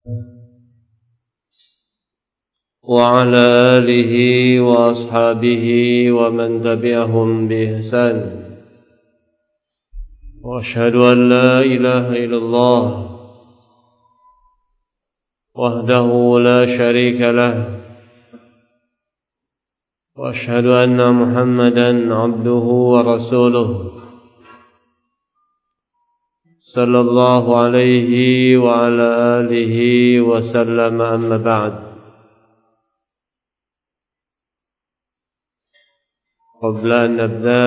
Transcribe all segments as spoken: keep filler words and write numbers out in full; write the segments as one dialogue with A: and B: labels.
A: وعلى آله وأصحابه ومن تبعهم بإحسان وأشهد أن لا إله إلا الله وحده لا شريك له وأشهد أن محمدا عبده ورسوله صلى الله عليه وعلى آله وسلم أما بعد. قبل أن نبدأ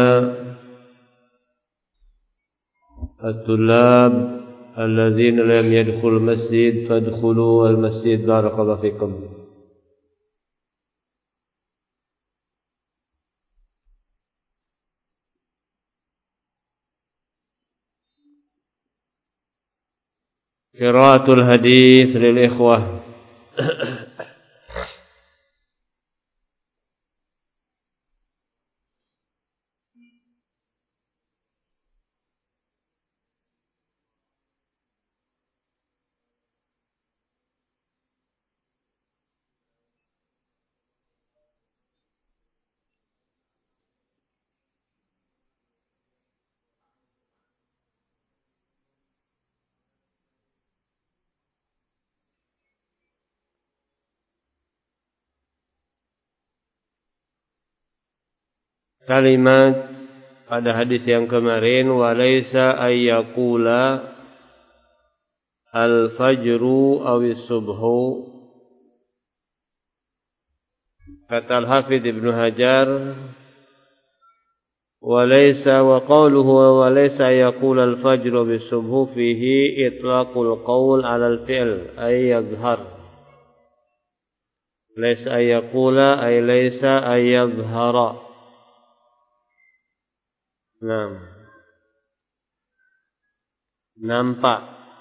A: الطلاب الذين لم يدخلوا المسجد فادخلوا المسجد بارك الله فيكم. قراءة الحديث للإخوة. Kalimat pada hadis yang kemarin, walaysa ayyakula al-fajru awis subhu. Kata Al-Hafidh Ibnu Hajar, walaysa wa qawluhu walaysa ayyakula al-fajru awis subhu fihi itlaqul qawl ala al-fi'l ay yadhhar. Laysa ayyakula ay laysa ayyadhhara. Nah, nampak.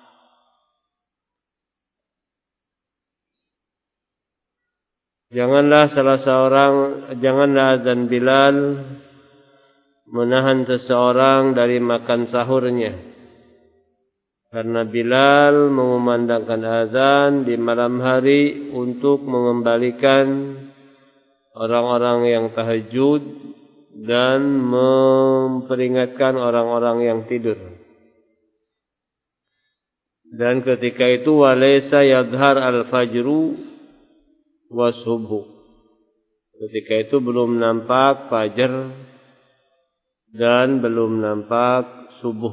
A: Janganlah salah seorang, janganlah azan Bilal menahan seseorang dari makan sahurnya. Karena Bilal mengumandangkan azan di malam hari untuk mengembalikan orang-orang yang tahajud dan memperingatkan orang-orang yang tidur. Dan ketika itu walaysa yadhhar al-fajru wa subhu. Ketika itu belum nampak fajar dan belum nampak subuh.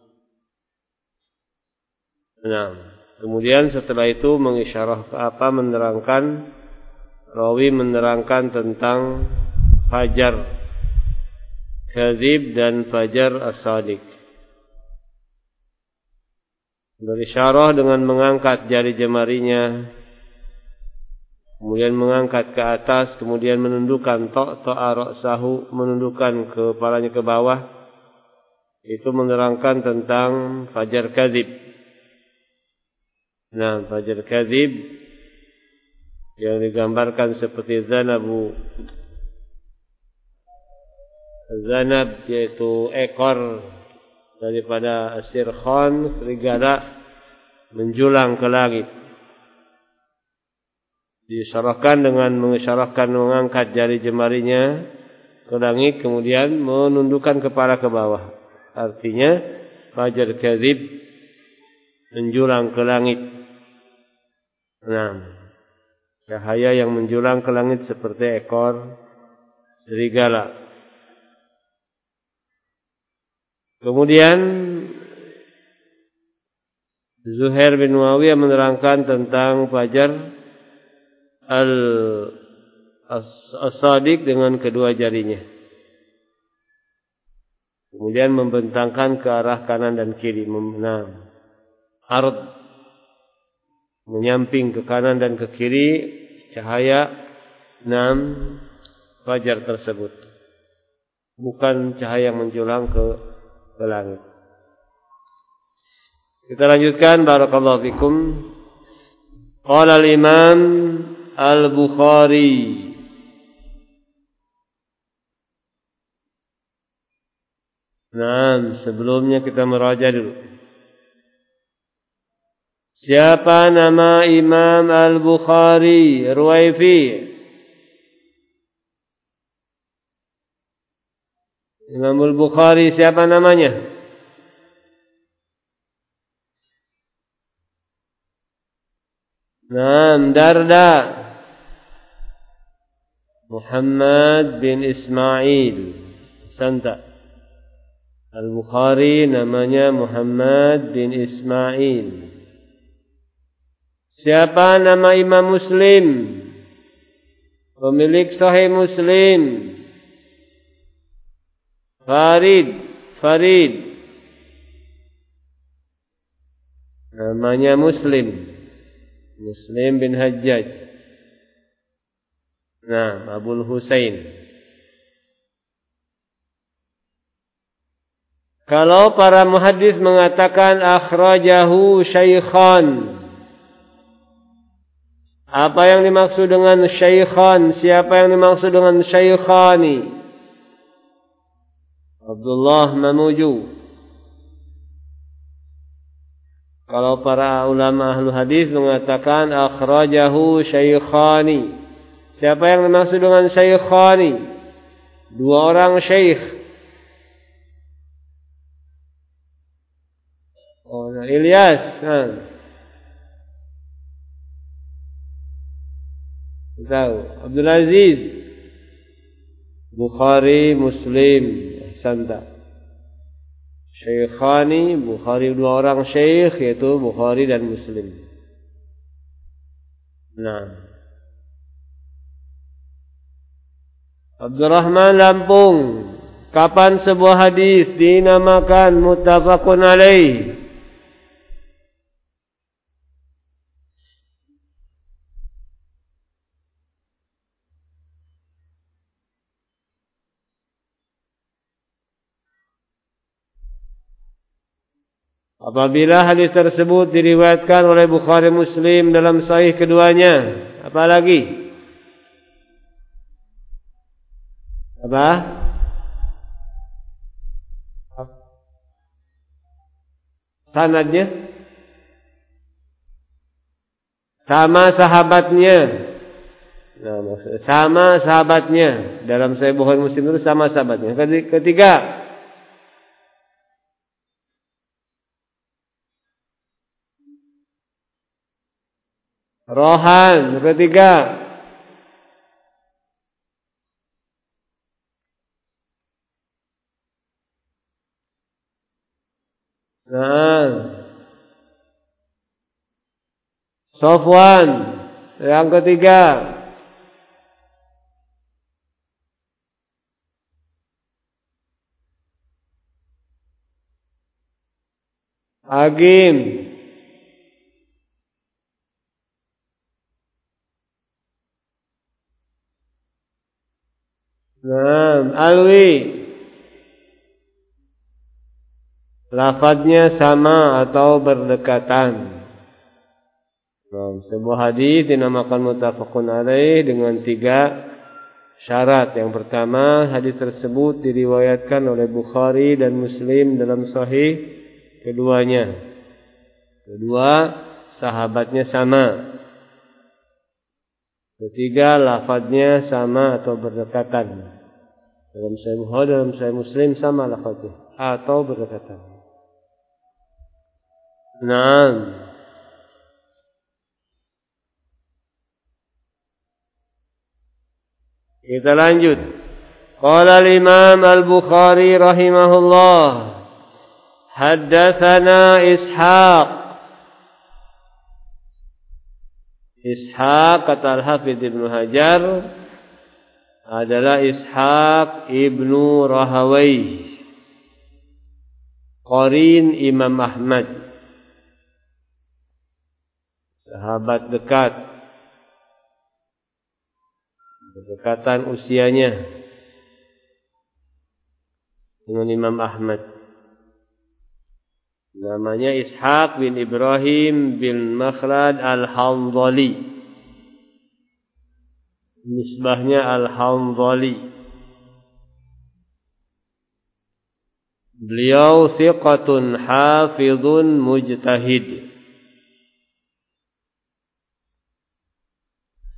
A: Nah, kemudian setelah itu mengisyarah apa menerangkan, rawi menerangkan tentang fajar kadzib dan fajar as-sadiq. Berisyarah dengan mengangkat jari jemarinya, kemudian mengangkat ke atas, kemudian menundukkan ta'ta'a ra'sahu, menundukkan kepalanya ke bawah. Itu menerangkan tentang fajar kadzib. Nah, fajar kadzib yang digambarkan seperti zanabu Zanab, yaitu ekor daripada sirkhan, serigala, menjulang ke langit. Disyarahkan dengan mengisyarahkan mengangkat jari jemarinya ke langit, kemudian menundukkan kepala ke bawah. Artinya fajar kadzib menjulang ke langit. Nah, cahaya yang menjulang ke langit seperti ekor serigala. Kemudian Zuhair bin Muawiyah menerangkan tentang fajar al-sadiq dengan kedua jarinya. Kemudian membentangkan ke arah kanan dan kiri. Nah, ard, menyamping ke kanan dan ke kiri cahaya enam fajar tersebut. Bukan cahaya yang menjulang ke ke langit. Kita lanjutkan, barakallahu fikum. Qala al-Imam Al-Bukhari, nah, sebelumnya kita meraja dulu. Siapa nama Imam Al-Bukhari? Ruwaifi. Imam Al-Bukhari siapa namanya? Naam, Darda. Muhammad bin Ismail. Santa. Al-Bukhari namanya Muhammad bin Ismail. Siapa nama Imam Muslim? Pemilik Sahih Muslim. Farid. Farid. Namanya Muslim. Muslim bin Hajjaj. Nah, Abul Husain. Kalau para muhaddis mengatakan akhrajahu syaikhan, apa yang dimaksud dengan syaikhan? Siapa yang dimaksud dengan syaikhani? Abdullah Mamuju. Kalau para ulama ahlu hadis mengatakan akhrajahu syaikhani, siapa yang dimaksud dengan syaikhani? Dua orang syekh. Oh, Ilyas. Nah. Tahu. Abdul Aziz. Bukhari, Muslim. Santa. Syekhani, Bukhari dua orang syekh, yaitu Bukhari dan Muslim. Nah. Abdurrahman Lampung. Kapan sebuah hadis dinamakan muttafaqun alaih? Apabila hadis tersebut diriwayatkan oleh Bukhari Muslim dalam sahih keduanya. Apa lagi? Apa? Sanadnya? Sama sahabatnya. Nah, maksudnya sama sahabatnya. Dalam sahih Bukhari Muslim itu sama sahabatnya. Ketiga, rohan. Ketiga, nah, Sofwan. Yang ketiga, Agim. Nah, Alwi. Lafadznya sama atau berdekatan. Nah, sebuah hadis dinamakan muttafaqun alaih dengan tiga syarat. Yang pertama, hadis tersebut diriwayatkan oleh Bukhari dan Muslim dalam sahih keduanya. Kedua, sahabatnya sama. Ketiga, lafadznya sama atau berdekatan. Dalam sahih Bukhari, dalam sahih Muslim sama lafadznya atau berdekatan. Nah, kita lanjut. Qala al-Imam Al-Bukhari rahimahullah, haddatsana Ishaq. Ishaq kata Al-Hafidz Ibnu Hajar adalah Ishaq Ibnu Rahawayh, qarin Imam Ahmad, sahabat dekat, berdekatan usianya dengan Imam Ahmad. Namanya Ishaq bin Ibrahim bin Makhlad Al-Hanzali. Nisbahnya Al-Hanzali. Beliau thiqatun hafidhun mujtahid.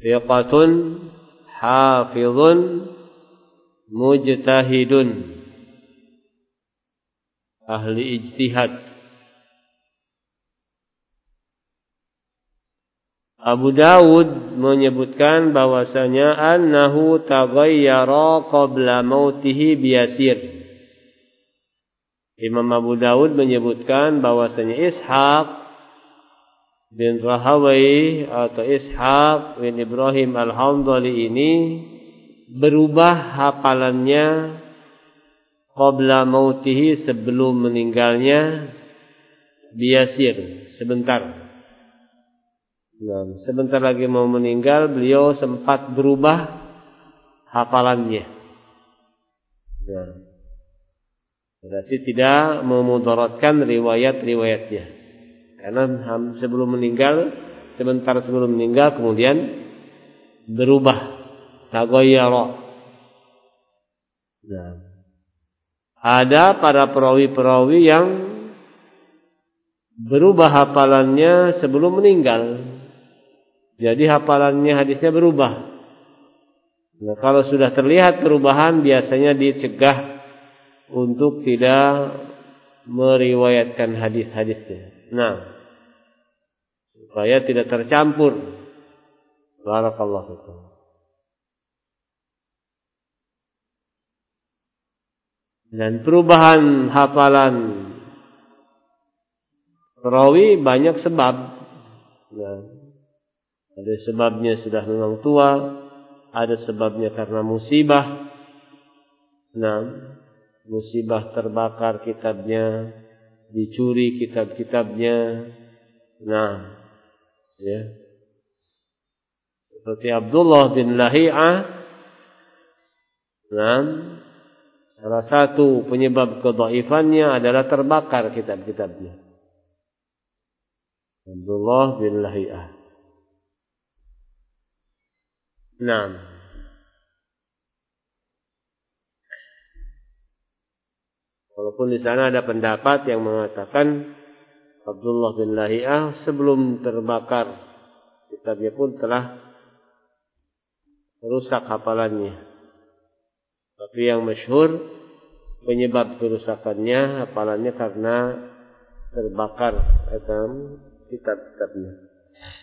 A: thiqatun hafizun mujtahidun, ahli ijtihad. Abu Dawud menyebutkan bahwasanya annahu taghayyara qabla mautihi biyasir. Imam Abu Dawud menyebutkan bahwasanya Ishaq bin Rahawai atau Ishaq bin Ibrahim Al-Hamdali ini berubah hafalannya qabla mautihi, sebelum meninggalnya, biyasir, sebentar. Nah, sebentar lagi mau meninggal, beliau sempat berubah hafalannya. Nah, berarti tidak memudaratkan riwayat-riwayatnya, karena sebelum meninggal, sebentar sebelum meninggal kemudian berubah, taghayyara. Nah, ada para perawi-perawi yang berubah hafalannya sebelum meninggal. Jadi hafalannya hadisnya berubah. Nah, kalau sudah terlihat perubahan, biasanya dicegah untuk tidak meriwayatkan hadis-hadisnya. Nah, supaya tidak tercampur. Barakallahu fikum. Dan perubahan hafalan perawi banyak sebab. Nah, ada sebabnya sudah memang tua, ada sebabnya karena musibah. Nah, musibah terbakar kitabnya, dicuri kitab-kitabnya. Nah, ya. Seperti Abdullah bin Lahi'ah. Nah, salah satu penyebab kedhaifannya adalah terbakar kitab-kitabnya. Abdullah bin Lahi'ah. Nah, walaupun di sana ada pendapat yang mengatakan Abdullah bin Lahi'ah sebelum terbakar kitabnya pun telah rusak hafalannya. Tapi yang masyhur penyebab kerusakannya hafalannya karena terbakar atau kitab-kitabnya.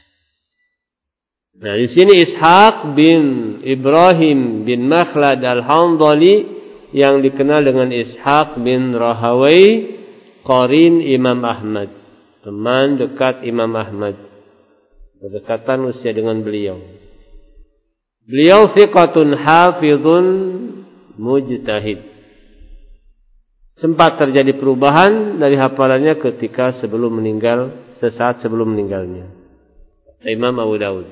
A: Nah, di sini Ishaq bin Ibrahim bin Makhlad Al-Hamdali yang dikenal dengan Ishaq bin Rahawai, qarin Imam Ahmad, teman dekat Imam Ahmad, berdekatan usia dengan beliau. Beliau thiqatun hafizun mujtahid. Sempat terjadi perubahan dari hafalannya ketika sebelum meninggal, sesaat sebelum meninggalnya. Imam Abu Dawud.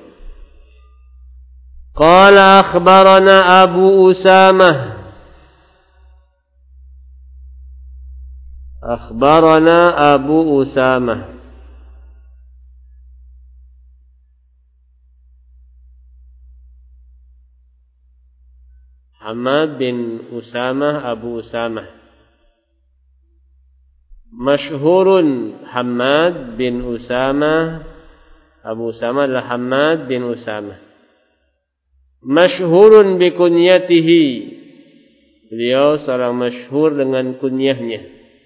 A: Qala akhbarana Abu Usamah. Akhbarana Abu Usamah. Hamad bin Usamah Abu Usamah. Masyhurun Hamad bin Usamah Abu Usamah adalah Hamad bin Usamah. Masyhurun bi kunyatihi. Beliau seorang masyhur dengan kunyahnya.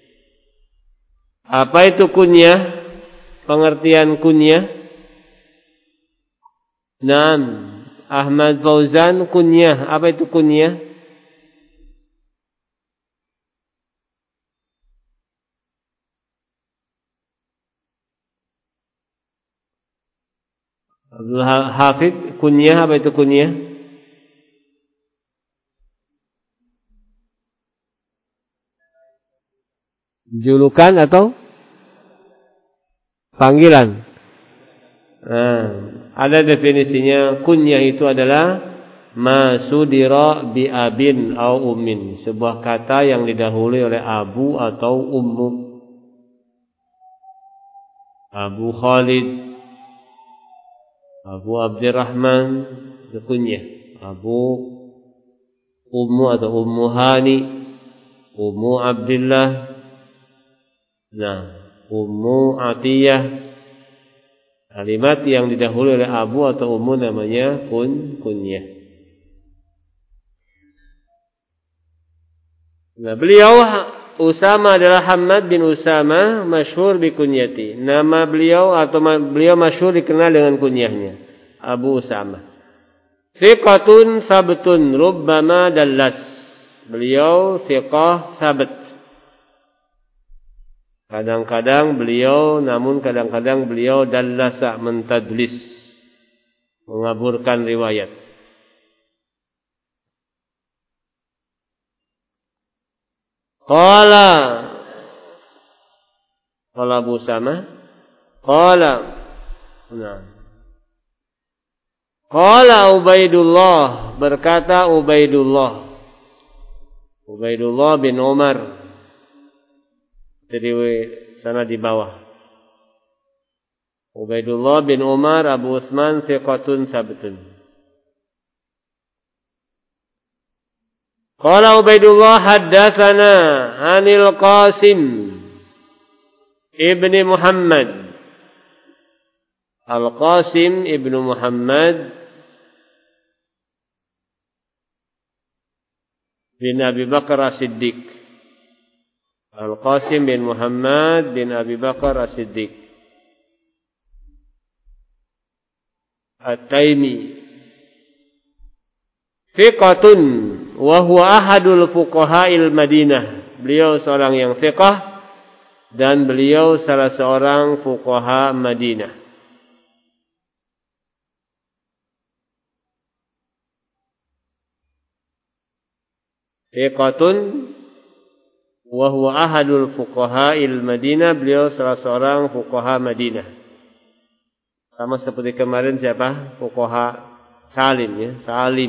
A: Apa itu kunyah? Pengertian kunyah? Naam, Ahmad Fauzan kunyah. Apa itu kunyah? Abdul Hafid, kunyah, apa itu kunyah? Julukan atau panggilan? Nah, ada definisinya. Kunyah itu adalah masudira bi abin au ummin, sebuah kata yang didahului oleh abu atau ummu. Abu Khalid, Abu Abdurrahman, itu kunyah. Abu Ummu atau Ummu Hani, Ummu Abdullah, nah, Ummu Atiyah. Kalimat yang didahului oleh abu atau ummu namanya kun kunyah. Nah, beliau Usama adalah Hammad bin Usama, masyhur bi kunyati. Nama beliau atau beliau masyhur dikenal dengan kunyahnya, Abu Usama. Thiqatun sabtun rubbama dallas. Beliau thiqah sabt. Kadang-kadang beliau, namun kadang-kadang beliau dallasa, mentadlis, mengaburkan riwayat. Qala Qala Abu Usama, Qala nah. Qala Ubaidullah, berkata Ubaidullah Ubaidullah bin Umar, jadi sana di bawah. Ubaidullah bin Umar Abu Utsman thiqatun sabtun. Qala Ubaidullah haddatsana 'anil Qasim ibni Muhammad. Al-Qasim ibnu Muhammad bin Abi Bakar As-Siddiq. Al-Qasim bin Muhammad bin Abi Bakar As-Siddiq At-Taimi, thiqatun wa huwa ahadul fuqaha'il Madinah. Beliau seorang yang thiqah dan beliau salah seorang fuqaha Madinah. Thiqatun wa huwa ahadul fuqaha'il Madinah, beliau salah seorang fuqaha Madinah. Sama seperti kemarin siapa? Fuqaha Salim ya, Salim.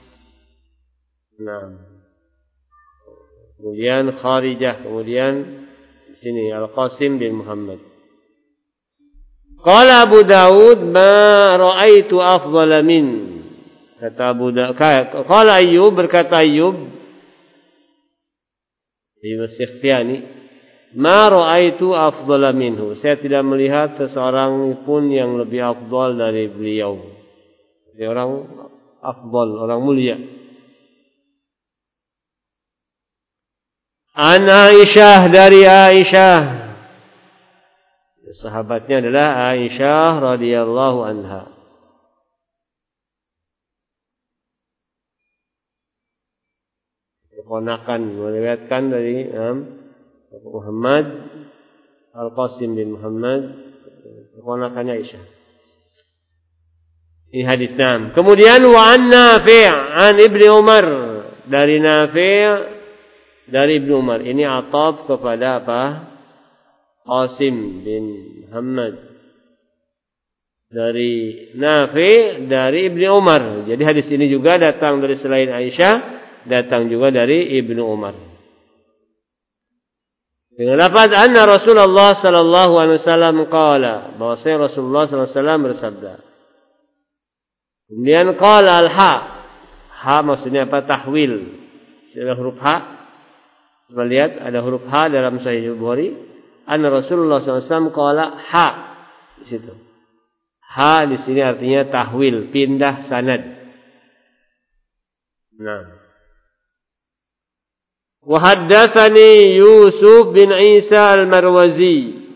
A: Nah. Kemudian Kharijah, kemudian di sini Al-Qasim bin Muhammad. Qala Abu Dawud ma ra'aitu afdhala min. Kata Abu Dawud, qala Ayyub, berkata Ayyub Ayyub As-Sikhtiyani, ma ra'aitu afdhala minhu. Saya tidak melihat seseorang pun yang lebih afdal dari beliau. Dia orang afdal, orang mulia. An Aisyah, dari Aisyah. Sahabatnya adalah Aisyah radhiyallahu anha. Keponakan, meriwayatkan dari um, Muhammad Al-Qasim bin Muhammad, keponakannya Aisyah. Ini hadis enam. Kemudian wa an Nafi' an Ibnu Umar, dari Nafi' dari Ibnu Umar. Ini ataf kepada apa? Qasim bin Muhammad. Dari Nafi' dari Ibnu Umar. Jadi hadis ini juga datang dari selain Aisyah, datang juga dari Ibnu Umar. Dengan lafaz anna Rasulullah sallallahu alaihi wasallam qala, bahwasanya Rasulullah sallallahu alaihi wasallam bersabda. Kemudian qala al-ha. Ha maksudnya apa? Tahwil. Ada huruf ha. Kita lihat ada huruf ha dalam Sahih Bukhari. Anna Rasulullah sallallahu alaihi wasallam qala ha. Di situ. Ha di sini artinya tahwil, pindah sanad. Nah. Wa haddatsani Yusuf bin Isa al-Marwazi.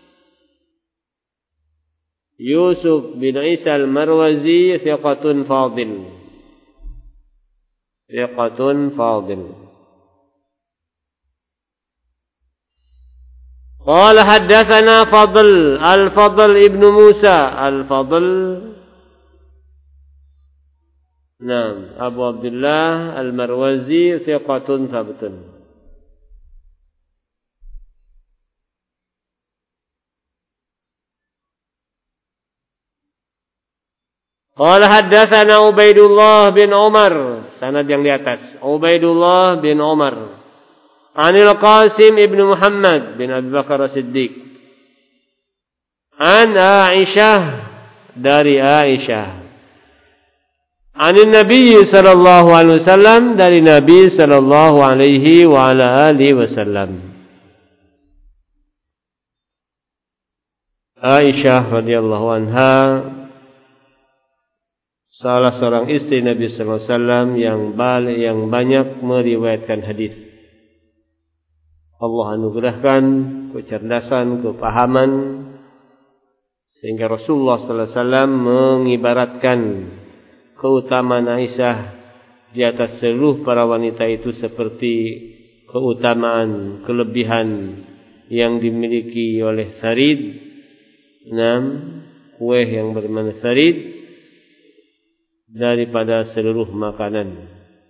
A: Yusuf bin Isa al-Marwazi thiqatun fadil. Thiqatun fadil. Qala haddatsana Fadl, al-Fadl ibn Musa, al-Fadl. Naam, Abu Abdullah al-Marwazi thiqatun thabtun. Qala haddatsana Ubaidullah bin Umar, sanad yang di atas. Ubaidullah bin Umar. Anil Qasim ibn Muhammad bin Abi Bakar As-Siddiq. An Aisyah, dari Aisyah. Anin Nabi sallallahu alaihi wasallam, dari Nabi sallallahu alaihi wa ala alihi wasallam. Aisyah radhiyallahu anha, salah seorang istri Nabi sallallahu alaihi wasallam yang balik yang banyak meriwayatkan hadis. Allah anugerahkan kecerdasan, kepahaman, sehingga Rasulullah sallallahu alaihi wasallam mengibaratkan keutamaan Aisyah di atas seluruh para wanita itu seperti keutamaan, kelebihan yang dimiliki oleh sarid, enam kue yang bermakna sarid daripada seluruh makanan.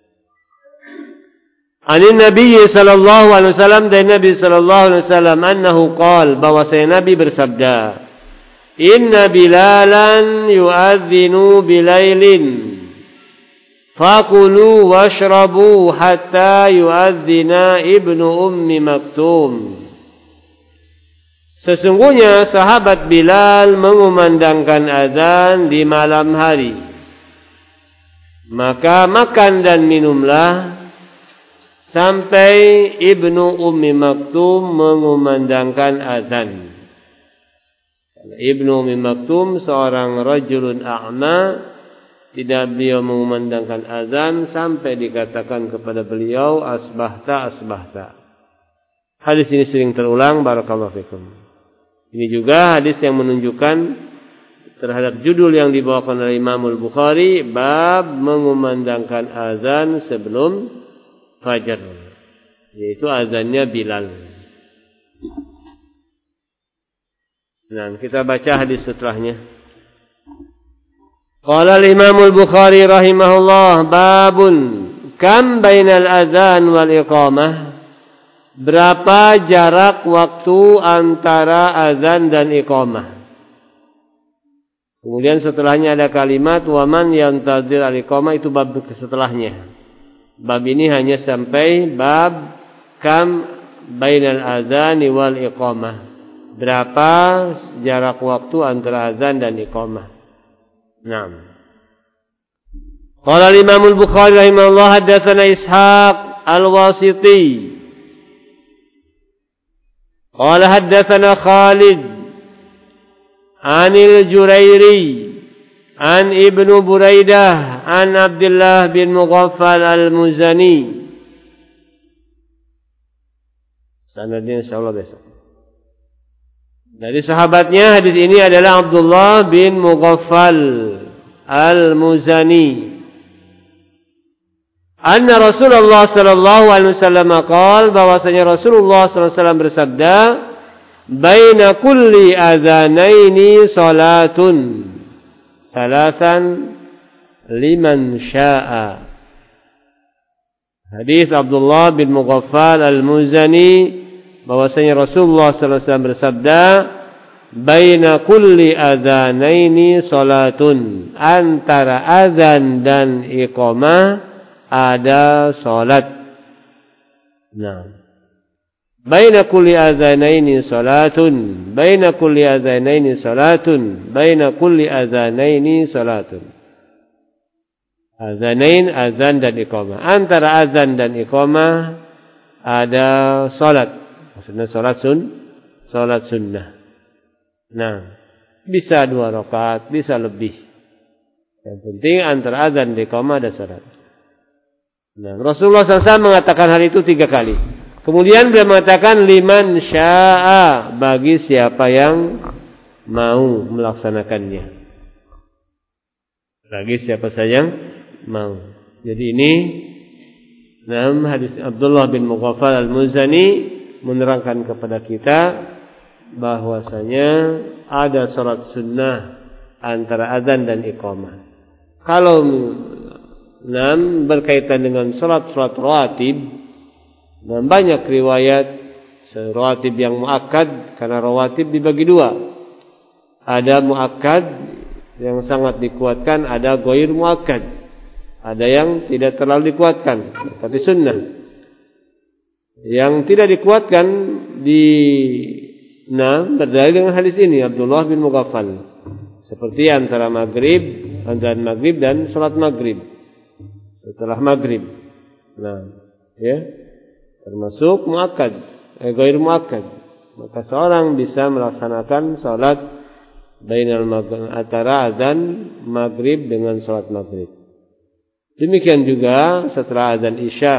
A: Anin Nabi sallallahu alaihi wasallam, dari Nabi sallallahu alaihi wasallam, annahu qala, bahwasanya Nabi bersabda, inna Bilalan yu'adzinu bilailin fakulu washrabu hatta yu'adzina ibnu ummi maktum. Sesungguhnya sahabat Bilal mengumandangkan azan di malam hari, maka makan dan minumlah sampai ibnu ummi maktum mengumandangkan azan. Ibnu ummi maktum seorang rajulun a'ma, tidak beliau mengumandangkan azan sampai dikatakan kepada beliau asbahta asbahta. Hadis ini sering terulang, barakallahu fikum. Ini juga hadis yang menunjukkan terhadap judul yang dibawakan oleh Imam Al-Bukhari, bab mengumandangkan azan sebelum fajar, yaitu azannya Bilal. Nah, kita baca hadis setelahnya. Qala al-Imam Al-Bukhari rahimahullah, babun kam bainal azan wal iqamah. Berapa jarak waktu antara azan dan iqamah? Kemudian setelahnya ada kalimat waman yantazir al-iqamah, itu bab setelahnya. Bab ini hanya sampai bab kam bainal azan wal iqamah. Berapa jarak waktu antara azan dan iqamah? Naam. Qala al-Imam Al-Bukhari rahimahullah, haddatsana Ishaq Al-Wasiti. Qala haddatsana Khalid Anil Jurairi an Ibnu Buraidah an Abdullah bin Mughaffal Al-Muzani. Sanadnya insyaallah besok. Dari sahabatnya hadis ini adalah Abdullah bin Mughaffal Al-Muzani. Anna Rasulullah sallallahu alaihi wasallam qaal, bahwasanya Rasulullah sallallahu alaihi wasallam bersabda, baina kulli adzanaini salatun salasan liman syaa. Hadis Abdullah bin Mughaffal Al-Muzani, bahwasanya Rasulullah sallallahu alaihi wasallam bersabda, baina kulli adzanaini salatun, antara azan dan iqamah ada salat. Nah, baina kulli adzanaini salatun, baina kulli adzanaini salatun, baina kulli adzanaini salatun. Azanain, azan dan iqamah. Antara azan dan iqamah ada salat. Maksudnya salat sun, salat sunnah. Nah, bisa dua rakaat, bisa lebih. Yang penting antara azan dan iqamah ada salat. Nah, Rasulullah sallallahu alaihi wasallam mengatakan hal itu tiga kali. Kemudian beliau mengatakan liman syaa, bagi siapa yang mau melaksanakannya. Bagi siapa saja yang mau. Jadi ini dalam hadis Abdullah bin Mughaffal Al-Muzani menerangkan kepada kita bahwasanya ada salat sunnah antara azan dan iqamah. Kalau Nam berkaitan dengan salat-salat rawatib, dan banyak riwayat rawatib yang muakkad, karena rawatib dibagi dua. Ada muakkad yang sangat dikuatkan, ada ghair muakkad. Ada yang tidak terlalu dikuatkan, tapi sunnah. Yang tidak dikuatkan di nah berdalil dengan hadis ini Abdullah bin Mughaffal, seperti antara maghrib, antara maghrib dan salat maghrib. Setelah maghrib, nah, ya, termasuk muakkad, eh, ghair muakkad. Maka seorang bisa melaksanakan salat bainal maghrib, antara azan maghrib dengan salat maghrib. Demikian juga setelah azan isya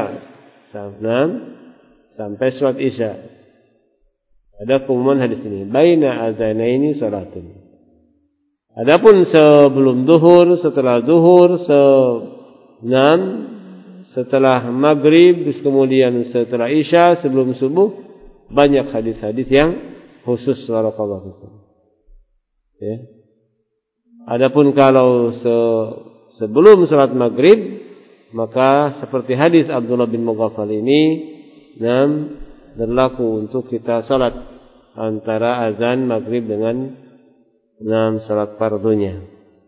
A: sampai salat isya. Ada pengumuman hadis ini, baina azanaini salatun. Adapun sebelum zuhur, setelah zuhur, se enam, setelah maghrib, kemudian setelah isya, sebelum subuh, banyak hadis-hadis yang khusus barakallahu fikum. Ya. Adapun kalau se sebelum salat maghrib, maka seperti hadis Abdullah bin Mughaffal ini, enam, berlaku untuk kita salat antara azan maghrib dengan enam salat fardunya.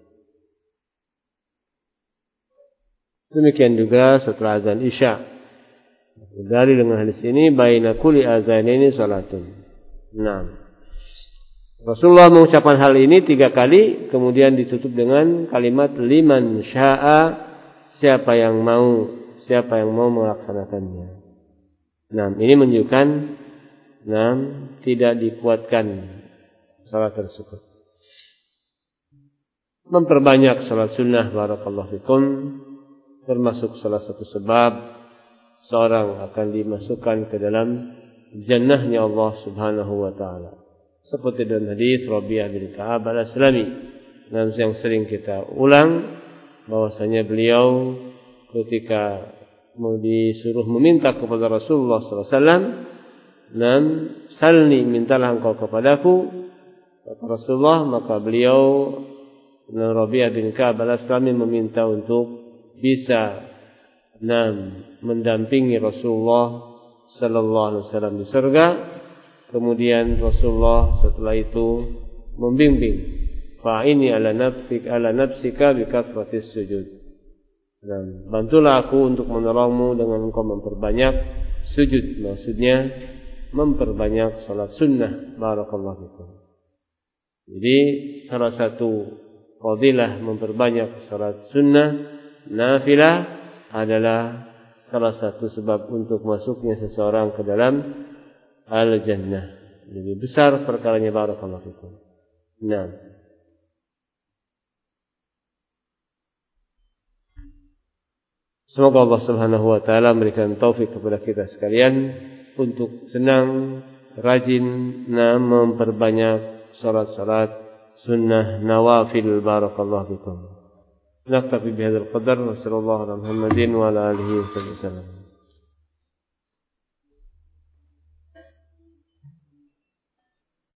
A: Demikian juga setelah azan isya. Dari dengan hadis ini, baina kulli azanaini salatun. Nah, Rasulullah mengucapkan hal ini tiga kali, kemudian ditutup dengan kalimat liman sya'a, siapa yang mau, siapa yang mau melaksanakannya. Nah, ini menunjukkan nah, tidak dikuatkan salat tersebut. Memperbanyak salat sunnah barakallahu fikum termasuk salah satu sebab seorang akan dimasukkan ke dalam jannahnya Allah Subhanahu wa taala. Seperti dalam hadis Rabi'ah bin Ka'ab al-Aslami yang sering kita ulang, bahwasanya beliau ketika mau disuruh meminta kepada Rasulullah sallallahu alaihi wasallam, "Nam salni, mintalah engkau kepadaku." Kata Rasulullah, maka beliau Rabi'ah bin Ka'ab al-Aslami meminta untuk bisa nam mendampingi Rasulullah sallallahu alaihi wasallam di surga. Kemudian Rasulullah setelah itu membimbing, "Fa'ini ala nafsika ala nafsika bi kathratis sujud." Dan bantulah aku untuk menolongmu dengan engkau memperbanyak sujud. Maksudnya memperbanyak salat sunnah. Barakallahu fikum. Jadi salah satu fadilah memperbanyak salat sunnah nafilah adalah salah satu sebab untuk masuknya seseorang ke dalam al-jannah. Lebih besar perkaranya. Barakallahu fikum. Nah, semoga Allah Subhanahu wa taala memberikan taufik kepada kita sekalian untuk senang, rajin nah, memperbanyak salat-salat sunnah nawafil. Barakallahu fikum. Naktafi bihadzal qadar wa sallallahu ala Muhammadin wa ala alihi wasallam.